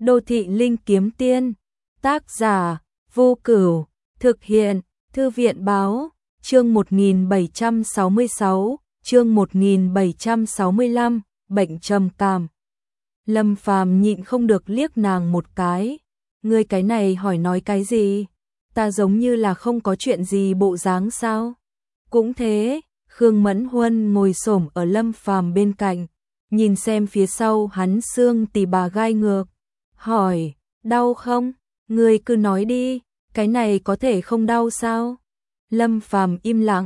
Đô thị linh kiếm tiên, tác giả Vô Cửu, thực hiện Thư viện báo, chương 1766, chương 1765, bệnh trầm cảm. Lâm Phàm nhịn không được liếc nàng một cái, ngươi cái này hỏi nói cái gì? Ta giống như là không có chuyện gì bộ dáng sao? Cũng thế, Khương Mẫn Huân ngồi xổm ở Lâm Phàm bên cạnh, nhìn xem phía sau hắn xương tỉ bà gai ngược, hỏi, đau không? Ngươi cứ nói đi, cái này có thể không đau sao? Lâm Phàm im lặng,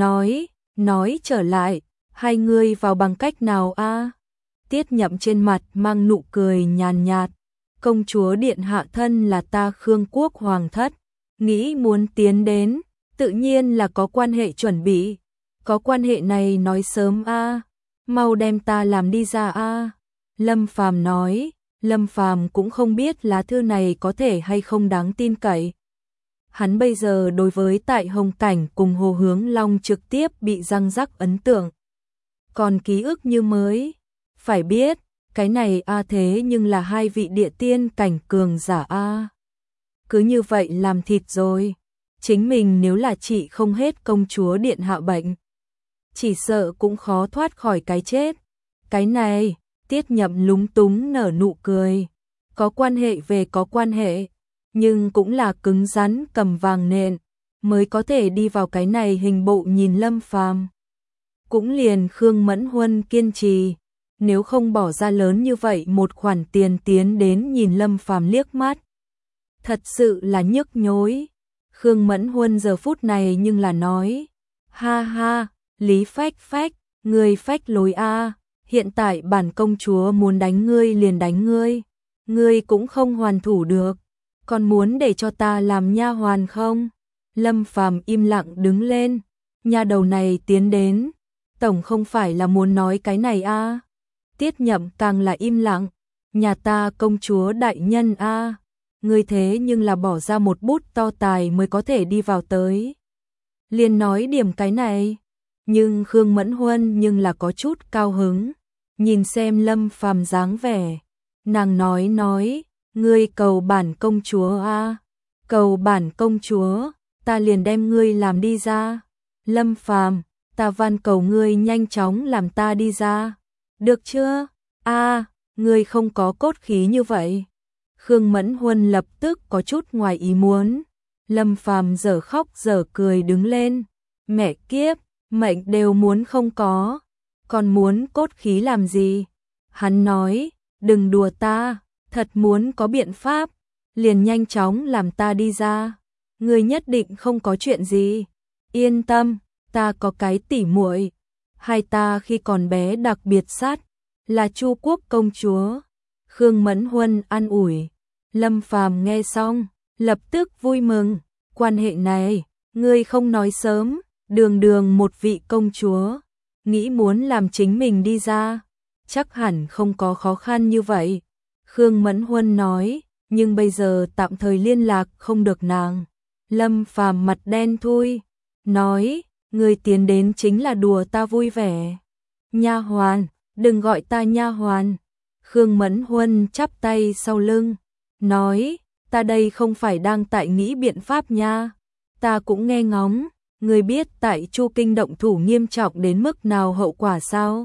nói trở lại, hai ngươi vào bằng cách nào a? Tiết Nhậm trên mặt mang nụ cười nhàn nhạt, công chúa điện hạ thân là ta Khương quốc hoàng thất, nghĩ muốn tiến đến, tự nhiên là có quan hệ chuẩn bị, có quan hệ này nói sớm a, mau đem ta làm đi ra a. Lâm Phàm nói, Lâm Phàm cũng không biết lá thư này có thể hay không đáng tin cậy. Hắn bây giờ đối với tại Hồng Cảnh cùng Hồ Hướng Long trực tiếp bị răng rắc ấn tượng, còn ký ức như mới. Phải biết, cái này a thế nhưng là hai vị địa tiên cảnh cường giả a. Cứ như vậy làm thịt rồi, chính mình nếu là trị không hết công chúa điện hạ bệnh, chỉ sợ cũng khó thoát khỏi cái chết. Cái này, Tiết Nhậm lúng túng nở nụ cười, có quan hệ về có quan hệ, nhưng cũng là cứng rắn cầm vàng nện, mới có thể đi vào cái này hình bộ nhìn Lâm Phàm. Cũng liền Khương Mẫn Huân kiên trì, nếu không bỏ ra lớn như vậy một khoản tiền tiến đến nhìn Lâm Phàm liếc mắt. Thật sự là nhức nhối. Khương Mẫn Huân giờ phút này nhưng là nói, ha ha, Lý Phách Phách, ngươi phách lối a, hiện tại bản công chúa muốn đánh ngươi liền đánh ngươi cũng không hoàn thủ được, còn muốn để cho ta làm nha hoàn không? Lâm Phàm im lặng đứng lên, nha đầu này tiến đến, tổng không phải là muốn nói cái này a. Tiết Nhậm càng là im lặng, nhà ta công chúa đại nhân a, ngươi thế nhưng là bỏ ra một bút to tài mới có thể đi vào tới. Liền nói điểm cái này, nhưng Khương Mẫn Huân nhưng là có chút cao hứng, nhìn xem Lâm Phàm dáng vẻ, nàng nói, ngươi cầu bản công chúa a, cầu bản công chúa, ta liền đem ngươi làm đi ra. Lâm Phàm, ta van cầu ngươi nhanh chóng làm ta đi ra, được chưa? A, ngươi không có cốt khí như vậy. Khương Mẫn Huân lập tức có chút ngoài ý muốn. Lâm Phàm dở khóc dở cười đứng lên, mẹ kiếp, mệnh đều muốn không có, còn muốn cốt khí làm gì? Hắn nói, đừng đùa ta, thật muốn có biện pháp, liền nhanh chóng làm ta đi ra. Ngươi nhất định không có chuyện gì, yên tâm, ta có cái tỉ muội, hai ta khi còn bé đặc biệt sát, là Chu quốc công chúa. Khương Mẫn Huân an ủi. Lâm Phàm nghe xong, lập tức vui mừng, quan hệ này, ngươi không nói sớm, đường một vị công chúa, nghĩ muốn làm chính mình đi ra, chắc hẳn không có khó khăn như vậy. Khương Mẫn Huân nói, nhưng bây giờ tạm thời liên lạc không được nàng. Lâm Phàm mặt đen thui, nói, ngươi tiến đến chính là đùa ta vui vẻ. Nha hoàn, đừng gọi ta nha hoàn. Khương Mẫn Huân chắp tay sau lưng, nói, ta đây không phải đang tại nghĩ biện pháp nha, ta cũng nghe ngóng, ngươi biết tại Chu Kinh động thủ nghiêm trọng đến mức nào hậu quả sao?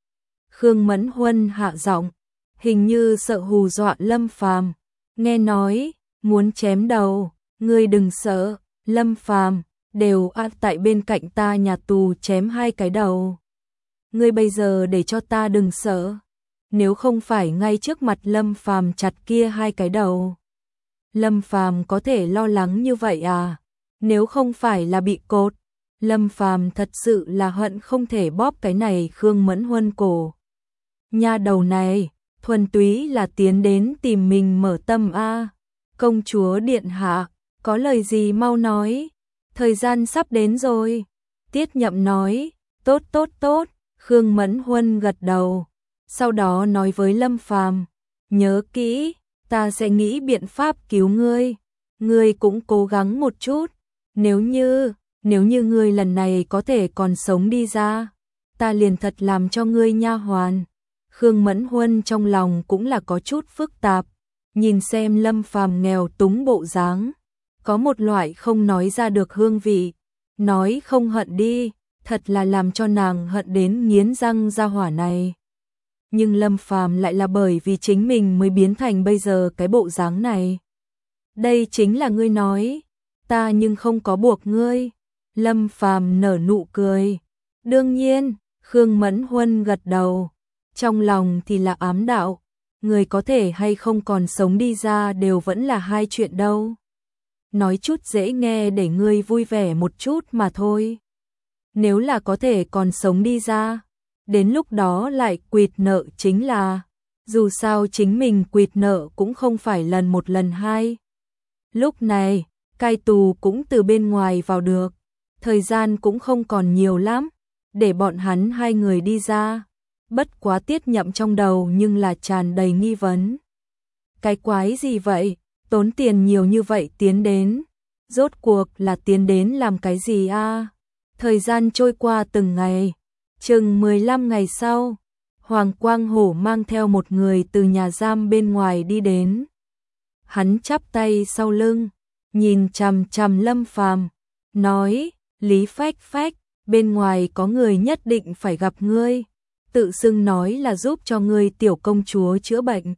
Khương Mẫn Huân hạ giọng, hình như sợ hù dọa Lâm Phàm, nghe nói, muốn chém đầu, ngươi đừng sợ, Lâm Phàm, đều tại bên cạnh ta nhà tù chém hai cái đầu. Ngươi bây giờ để cho ta đừng sợ, nếu không phải ngay trước mặt Lâm Phàm chặt kia hai cái đầu. Lâm Phàm có thể lo lắng như vậy à? Nếu không phải là bị cột, Lâm Phàm thật sự là hận không thể bóp cái này Khương Mẫn Huân cổ. Nha đầu này, thuần túy là tiến đến tìm mình mở tâm a. Công chúa điện hạ, có lời gì mau nói, thời gian sắp đến rồi. Tiết Nhậm nói, tốt. Khương Mẫn Huân gật đầu, sau đó nói với Lâm Phàm, nhớ kỹ, ta sẽ nghĩ biện pháp cứu ngươi cũng cố gắng một chút, nếu như ngươi lần này có thể còn sống đi ra, ta liền thật làm cho ngươi nha hoàn. Khương Mẫn Huân trong lòng cũng là có chút phức tạp, nhìn xem Lâm Phàm nghèo túng bộ dáng, có một loại không nói ra được hương vị, nói không hận đi, thật là làm cho nàng hận đến nghiến răng ra hỏa này. Nhưng Lâm Phàm lại là bởi vì chính mình mới biến thành bây giờ cái bộ dáng này. Đây chính là ngươi nói, ta nhưng không có buộc ngươi. Lâm Phàm nở nụ cười. Đương nhiên, Khương Mẫn Huân gật đầu, trong lòng thì là ám đạo, người có thể hay không còn sống đi ra đều vẫn là hai chuyện đâu. Nói chút dễ nghe để ngươi vui vẻ một chút mà thôi. Nếu là có thể còn sống đi ra, đến lúc đó lại quỵt nợ chính là, dù sao chính mình quỵt nợ cũng không phải lần một lần hai. Lúc này, cai tù cũng từ bên ngoài vào được, thời gian cũng không còn nhiều lắm, để bọn hắn hai người đi ra. Bất quá Tiết Nhậm trong đầu nhưng là tràn đầy nghi vấn. Cái quái gì vậy, tốn tiền nhiều như vậy tiến đến, rốt cuộc là tiến đến làm cái gì a? Thời gian trôi qua từng ngày, chừng 15 ngày sau, Hoàng Quang Hổ mang theo một người từ nhà giam bên ngoài đi đến. Hắn chắp tay sau lưng, nhìn chằm chằm Lâm Phàm, nói, Lý Phách Phách, bên ngoài có người nhất định phải gặp ngươi, tự xưng nói là giúp cho ngươi tiểu công chúa chữa bệnh.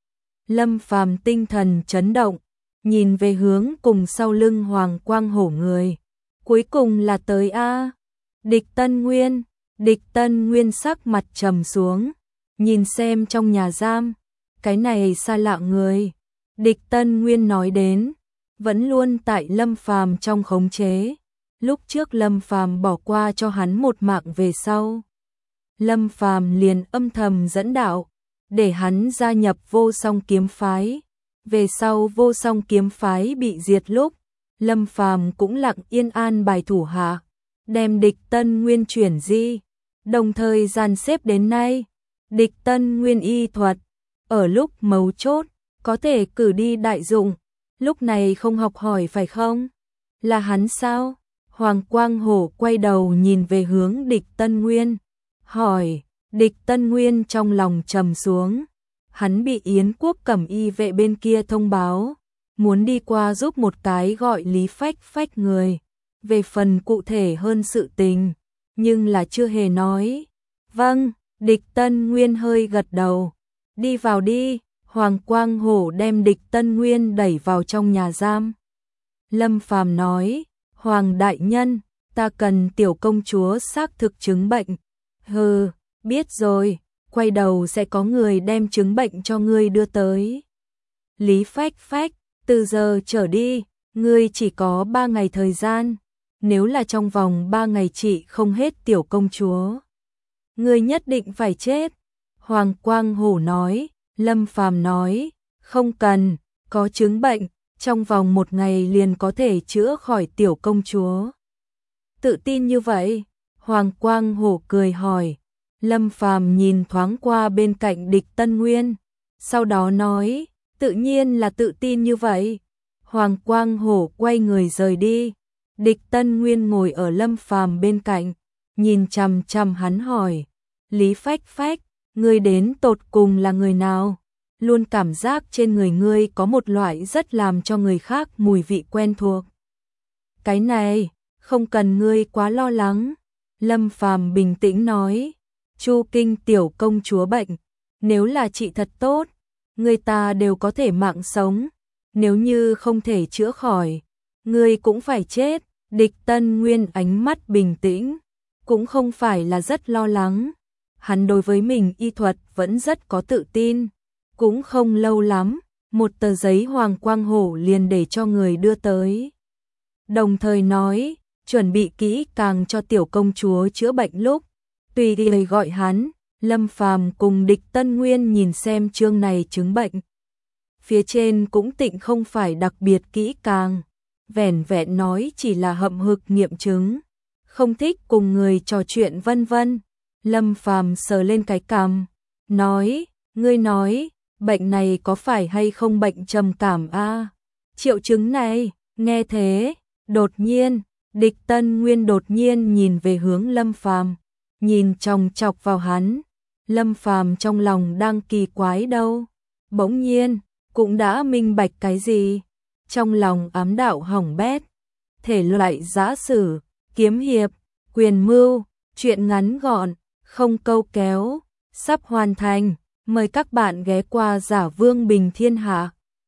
Lâm Phàm tinh thần chấn động, nhìn về hướng cùng sau lưng Hoàng Quang Hổ người. Cuối cùng là tới a. Địch Tân Nguyên. Địch Tân Nguyên sắc mặt trầm xuống, nhìn xem trong nhà giam, cái này xa lạ người. Địch Tân Nguyên nói đến, vẫn luôn tại Lâm Phàm trong khống chế. Lúc trước Lâm Phàm bỏ qua cho hắn một mạng về sau, Lâm Phàm liền âm thầm dẫn đạo, để hắn gia nhập Vô Song kiếm phái. Về sau Vô Song kiếm phái bị diệt lúc, Lâm Phàm cũng lặng yên an bài thủ hạ, đem Địch Tân Nguyên chuyển di, đồng thời dàn xếp đến nay. Địch Tân Nguyên y thuật, ở lúc mấu chốt, có thể cử đi đại dụng, lúc này không học hỏi phải không? Là hắn sao? Hoàng Quang Hổ quay đầu nhìn về hướng Địch Tân Nguyên, hỏi. Địch Tân Nguyên trong lòng trầm xuống, hắn bị Yến Quốc Cẩm Y vệ bên kia thông báo, muốn đi qua giúp một cái gọi Lý Phách Phách người, về phần cụ thể hơn sự tình, nhưng là chưa hề nói. Vâng, Địch Tân Nguyên hơi gật đầu, đi vào đi. Hoàng Quang Hổ đem Địch Tân Nguyên đẩy vào trong nhà giam. Lâm Phàm nói, Hoàng đại nhân, ta cần tiểu công chúa xác thực chứng bệnh. Hừ, biết rồi, quay đầu sẽ có người đem chứng bệnh cho ngươi đưa tới. Lý Phách Phách, từ giờ trở đi, ngươi chỉ có 3 ngày thời gian, nếu là trong vòng 3 ngày trị không hết tiểu công chúa, ngươi nhất định phải chết. Hoàng Quang Hổ nói. Lâm Phàm nói, không cần, có chứng bệnh, trong vòng 1 ngày liền có thể chữa khỏi tiểu công chúa. Tự tin như vậy? Hoàng Quang Hổ cười hỏi. Lâm Phàm nhìn thoáng qua bên cạnh Địch Tân Nguyên, sau đó nói, tự nhiên là tự tin như vậy. Hoàng Quang Hổ quay người rời đi. Địch Tân Nguyên ngồi ở Lâm Phàm bên cạnh, nhìn chằm chằm hắn hỏi, Lý Phách Phách, ngươi đến tột cùng là người nào? Luôn cảm giác trên người ngươi có một loại rất làm cho người khác mùi vị quen thuộc. Cái này, không cần ngươi quá lo lắng. Lâm Phàm bình tĩnh nói, Chu Kinh tiểu công chúa bệnh, nếu là trị thật tốt, người ta đều có thể mạng sống. Nếu như không thể chữa khỏi, ngươi cũng phải chết. Địch Tân Nguyên ánh mắt bình tĩnh, cũng không phải là rất lo lắng. Hắn đối với mình y thuật vẫn rất có tự tin. Cũng không lâu lắm, một tờ giấy Hoàng Quang Hổ liền để cho người đưa tới. Đồng thời nói, chuẩn bị kỹ càng cho tiểu công chúa chữa bệnh lúc, tùy lời gọi hắn. Lâm Phàm cùng Địch Tân Nguyên nhìn xem chương này chứng bệnh. Phía trên cũng tịnh không phải đặc biệt kỹ càng, vẻn vẹn nói chỉ là hậm hực nghiệm chứng, không thích cùng người trò chuyện vân vân. Lâm Phàm sờ lên cái cằm, nói, ngươi nói, bệnh này có phải hay không bệnh trầm cảm a? Triệu chứng này, nghe thế, đột nhiên, Địch Tân Nguyên đột nhiên nhìn về hướng Lâm Phàm, nhìn chòng chọc vào hắn. Lâm Phàm trong lòng đang kỳ quái đâu, bỗng nhiên, cũng đã minh bạch cái gì, trong lòng ám đạo hỏng bét. Thể loại giã sử, kiếm hiệp, quyền mưu, truyện ngắn gọn, không câu kéo, sắp hoàn thành. Mời các bạn ghé qua Giả Vương Bình Thiên Hạ.